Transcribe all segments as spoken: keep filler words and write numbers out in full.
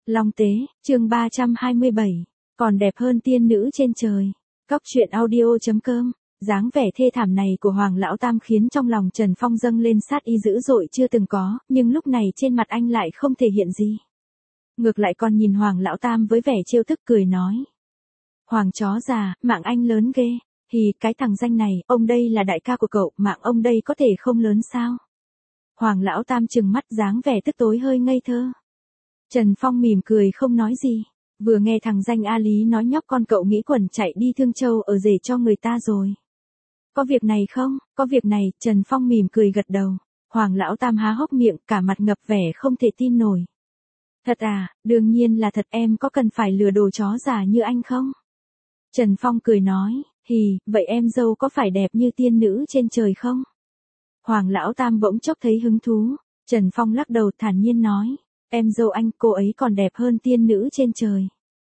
Long Tế, chương ba trăm hai mươi bảy, còn đẹp hơn tiên nữ trên trời. Cóc truyện audio chấm com. Dáng vẻ thê thảm này của Hoàng Lão Tam khiến trong lòng Trần Phong dâng lên sát ý dữ dội chưa từng có, nhưng lúc này trên mặt anh lại không thể hiện gì. Ngược lại còn nhìn Hoàng Lão Tam với vẻ trêu tức cười nói. Hoàng chó già, mạng anh lớn ghê. Hì, cái thằng danh này, ông đây là đại ca của cậu, mạng ông đây có thể không lớn sao? Hoàng Lão Tam trừng mắt dáng vẻ tức tối hơi ngây thơ. Trần Phong mỉm cười không nói gì, vừa nghe thằng danh A Lý nói nhóc con cậu nghĩ quẩn chạy đi Thương Châu ở rể cho người ta rồi. Có việc này không, có việc này, Trần Phong mỉm cười gật đầu. Hoàng Lão Tam há hốc miệng, cả mặt ngập vẻ không thể tin nổi. Thật à, đương nhiên là thật, em có cần phải lừa đồ chó già như anh không? Trần Phong cười nói, hì, vậy em dâu có phải đẹp như tiên nữ trên trời không? Hoàng Lão Tam bỗng chốc thấy hứng thú, Trần Phong lắc đầu thản nhiên nói. Em dâu anh, cô ấy còn đẹp hơn tiên nữ trên trời.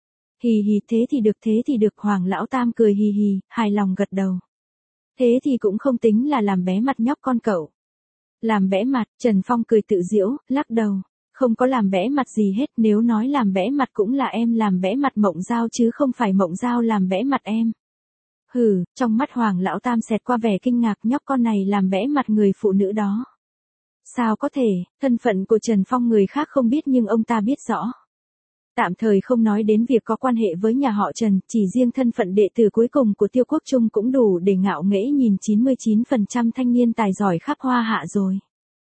Hì hì, thế thì được, thế thì được. Hoàng Lão Tam cười hì hì, hài lòng gật đầu. Thế thì cũng không tính là làm bé mặt nhóc con cậu. Làm bẽ mặt, Trần Phong cười tự giễu, lắc đầu. Không có làm bẽ mặt gì hết, nếu nói làm bẽ mặt cũng là em làm bẽ mặt Mộng Giao chứ không phải Mộng Giao làm bẽ mặt em. Hừ, trong mắt Hoàng Lão Tam xẹt qua vẻ kinh ngạc, nhóc con này làm bẽ mặt người phụ nữ đó. Sao có thể, thân phận của Trần Phong người khác không biết nhưng ông ta biết rõ. Tạm thời không nói đến việc có quan hệ với nhà họ Trần, chỉ riêng thân phận đệ tử cuối cùng của Tiêu Quốc Trung cũng đủ để ngạo nghễ nhìn chín mươi chín phần trăm thanh niên tài giỏi khắp Hoa Hạ rồi.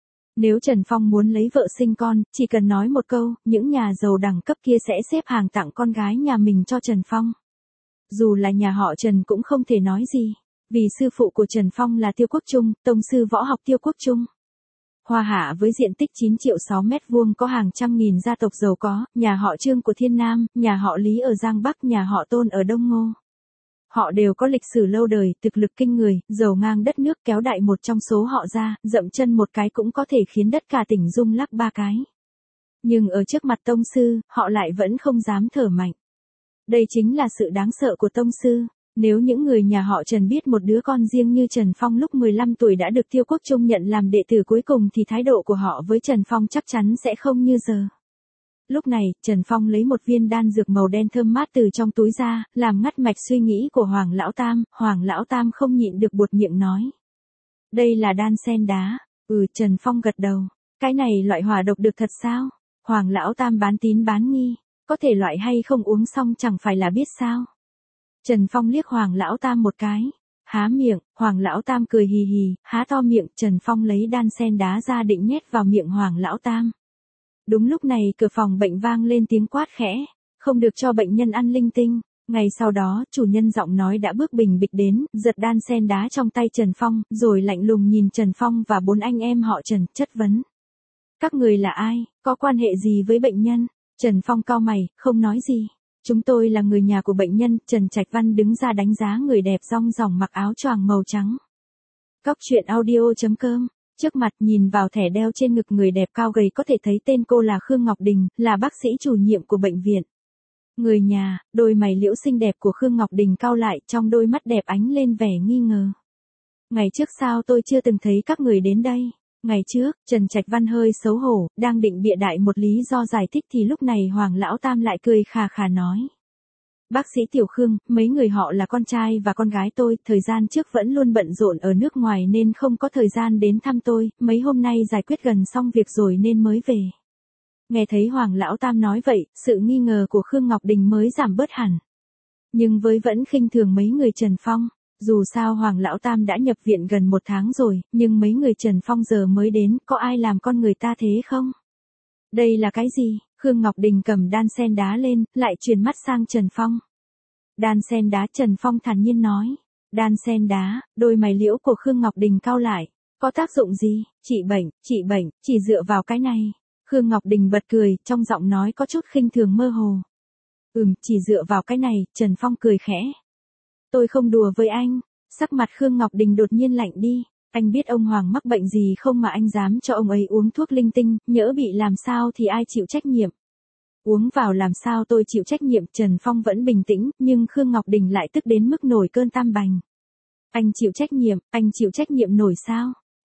Nếu Trần Phong muốn lấy vợ sinh con, chỉ cần nói một câu, những nhà giàu đẳng cấp kia sẽ xếp hàng tặng con gái nhà mình cho Trần Phong. Dù là nhà họ Trần cũng không thể nói gì, vì sư phụ của Trần Phong là Tiêu Quốc Trung, tông sư võ học Tiêu Quốc Trung. Hoa Hạ với diện tích chín triệu sáu mét vuông có hàng trăm nghìn gia tộc giàu có, nhà họ Trương của Thiên Nam, nhà họ Lý ở Giang Bắc, nhà họ Tôn ở Đông Ngô. Họ đều có lịch sử lâu đời, thực lực kinh người, giàu ngang đất nước, kéo đại một trong số họ ra, dậm chân một cái cũng có thể khiến đất cả tỉnh rung lắc ba cái. Nhưng ở trước mặt tông sư, họ lại vẫn không dám thở mạnh. Đây chính là sự đáng sợ của tông sư. Nếu những người nhà họ Trần biết một đứa con riêng như Trần Phong lúc mười lăm tuổi đã được Tiêu Quốc Trung nhận làm đệ tử cuối cùng thì thái độ của họ với Trần Phong chắc chắn sẽ không như giờ. Lúc này, Trần Phong lấy một viên đan dược màu đen thơm mát từ trong túi ra, làm ngắt mạch suy nghĩ của Hoàng Lão Tam. Hoàng Lão Tam không nhịn được buột miệng nói. Đây là đan sen đá. Ừ, Trần Phong gật đầu. Cái này loại hỏa độc được thật sao? Hoàng Lão Tam bán tín bán nghi. Có thể loại hay không uống xong chẳng phải là biết sao? Trần Phong liếc Hoàng Lão Tam một cái. Há miệng, Hoàng Lão Tam cười hì hì, há to miệng, Trần Phong lấy đan sen đá ra định nhét vào miệng Hoàng Lão Tam. Đúng lúc này cửa phòng bệnh vang lên tiếng quát khẽ, không được cho bệnh nhân ăn linh tinh. Ngày sau đó, chủ nhân giọng nói đã bước bình bịch đến, giật đan sen đá trong tay Trần Phong, rồi lạnh lùng nhìn Trần Phong và bốn anh em họ Trần, chất vấn. Các người là ai, có quan hệ gì với bệnh nhân? Trần Phong cau mày, không nói gì. Chúng tôi là người nhà của bệnh nhân. Trần Trạch Văn đứng ra đánh giá người đẹp rong ròng mặc áo choàng màu trắng. Cóc truyện audio chấm com. Trước mặt nhìn vào thẻ đeo trên ngực người đẹp cao gầy có thể thấy tên cô là Khương Ngọc Đình, là bác sĩ chủ nhiệm của bệnh viện. Người nhà, đôi mày liễu xinh đẹp của Khương Ngọc Đình cau lại, trong đôi mắt đẹp ánh lên vẻ nghi ngờ. Ngày trước sao tôi chưa từng thấy các người đến đây? Ngày trước, Trần Trạch Văn hơi xấu hổ, đang định bịa đại một lý do giải thích thì lúc này Hoàng Lão Tam lại cười khà khà nói. Bác sĩ Tiểu Khương, mấy người họ là con trai và con gái tôi, thời gian trước vẫn luôn bận rộn ở nước ngoài nên không có thời gian đến thăm tôi, mấy hôm nay giải quyết gần xong việc rồi nên mới về. Nghe thấy Hoàng Lão Tam nói vậy, sự nghi ngờ của Khương Ngọc Đình mới giảm bớt hẳn. Nhưng với vẫn khinh thường mấy người Trần Phong. Dù sao Hoàng Lão Tam đã nhập viện gần một tháng rồi, nhưng mấy người Trần Phong giờ mới đến, có ai làm con người ta thế không? Đây là cái gì? Khương Ngọc Đình cầm đan sen đá lên, lại chuyển mắt sang Trần Phong. Đan sen đá, Trần Phong thản nhiên nói. Đan sen đá, đôi mày liễu của Khương Ngọc Đình cau lại. Có tác dụng gì? Trị bệnh, trị bệnh, chỉ dựa vào cái này. Khương Ngọc Đình bật cười, trong giọng nói có chút khinh thường mơ hồ. Ừm, chỉ dựa vào cái này, Trần Phong cười khẽ. Tôi không đùa với anh. Sắc mặt Khương Ngọc Đình đột nhiên lạnh đi. Anh biết ông Hoàng mắc bệnh gì không mà anh dám cho ông ấy uống thuốc linh tinh, nhỡ bị làm sao thì ai chịu trách nhiệm? Uống vào làm sao tôi chịu trách nhiệm? Trần Phong vẫn bình tĩnh, nhưng Khương Ngọc Đình lại tức đến mức nổi cơn tam bành. Anh chịu trách nhiệm, anh chịu trách nhiệm nổi sao?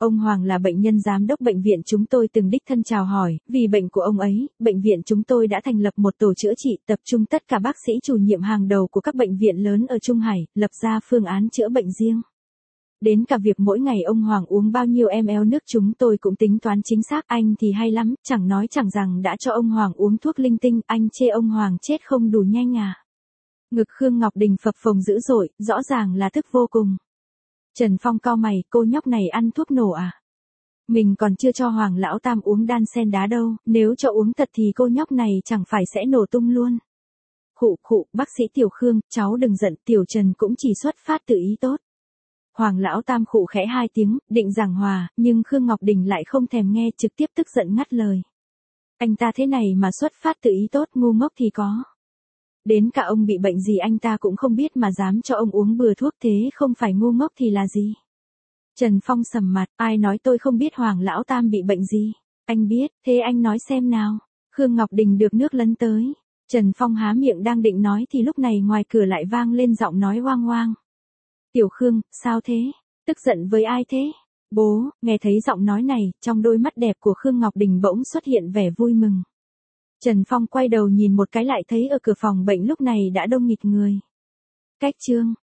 Ông Hoàng là bệnh nhân giám đốc bệnh viện chúng tôi từng đích thân chào hỏi, vì bệnh của ông ấy, bệnh viện chúng tôi đã thành lập một tổ chữa trị, tập trung tất cả bác sĩ chủ nhiệm hàng đầu của các bệnh viện lớn ở Trung Hải, lập ra phương án chữa bệnh riêng. Đến cả việc mỗi ngày ông Hoàng uống bao nhiêu ml nước chúng tôi cũng tính toán chính xác. Anh thì hay lắm, chẳng nói chẳng rằng đã cho ông Hoàng uống thuốc linh tinh, anh chê ông Hoàng chết không đủ nhanh à. Ngực Khương Ngọc Đình phập phồng dữ dội, rõ ràng là tức vô cùng. Trần Phong cau mày, cô nhóc này ăn thuốc nổ à? Mình còn chưa cho Hoàng lão tam uống đan sen đá đâu, nếu cho uống thật thì cô nhóc này chẳng phải sẽ nổ tung luôn. Khụ khụ, bác sĩ Tiểu Khương, cháu đừng giận, Tiểu Trần cũng chỉ xuất phát từ ý tốt. Hoàng lão tam khụ khẽ hai tiếng, định giảng hòa, nhưng Khương Ngọc Đình lại không thèm nghe, trực tiếp tức giận ngắt lời. Anh ta thế này mà xuất phát từ ý tốt, ngu ngốc thì có. Đến cả ông bị bệnh gì anh ta cũng không biết mà dám cho ông uống bừa thuốc, thế không phải ngu ngốc thì là gì? Trần Phong sầm mặt, ai nói tôi không biết Hoàng lão tam bị bệnh gì? Anh biết, thế anh nói xem nào. Khương Ngọc Đình được nước lấn tới. Trần Phong há miệng đang định nói thì lúc này ngoài cửa lại vang lên giọng nói oang oang. Tiểu Khương, sao thế? Tức giận với ai thế? Bố, nghe thấy giọng nói này, trong đôi mắt đẹp của Khương Ngọc Đình bỗng xuất hiện vẻ vui mừng. Trần Phong quay đầu nhìn một cái lại thấy ở cửa phòng bệnh lúc này đã đông nghịt người. Cách chương